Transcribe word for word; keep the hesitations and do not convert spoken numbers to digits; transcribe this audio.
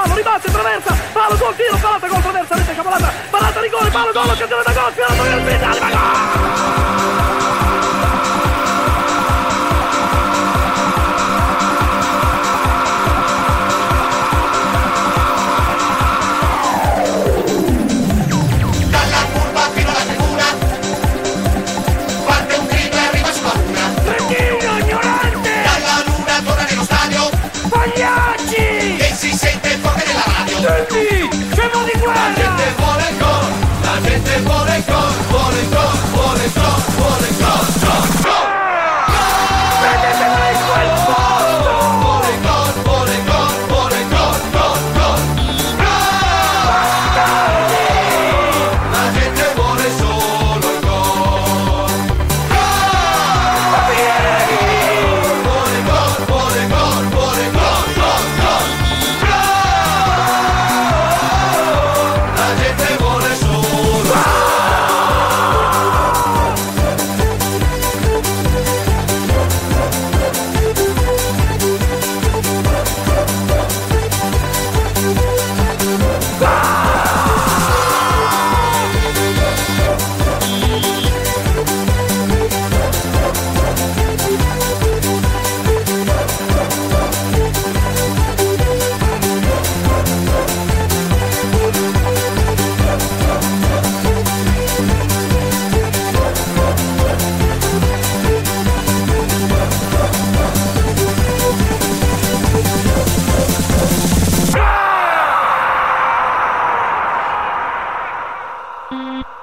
palo, ribatte, traversa, palo, gol, tiro, palata, gol, traversa, rete, cavolata, palata, rigore, palo, gol, occasione da gol, tirato nel finale, ma gol! E si sente forte nella radio. Senti, siamo di guerra. La gente vuole il gol, la gente vuole il gol, vuole il gol, vuole il gol, vuole il gol, gol, gol. Prendetela in quel posto. Vuole il gol, vuole il gol, vuole il gol, gol, gol. La gente vuole solo il gol. Vuole il gol, vuole il gol, vuole il gol, gol, gol. La gente vuole solo Ah!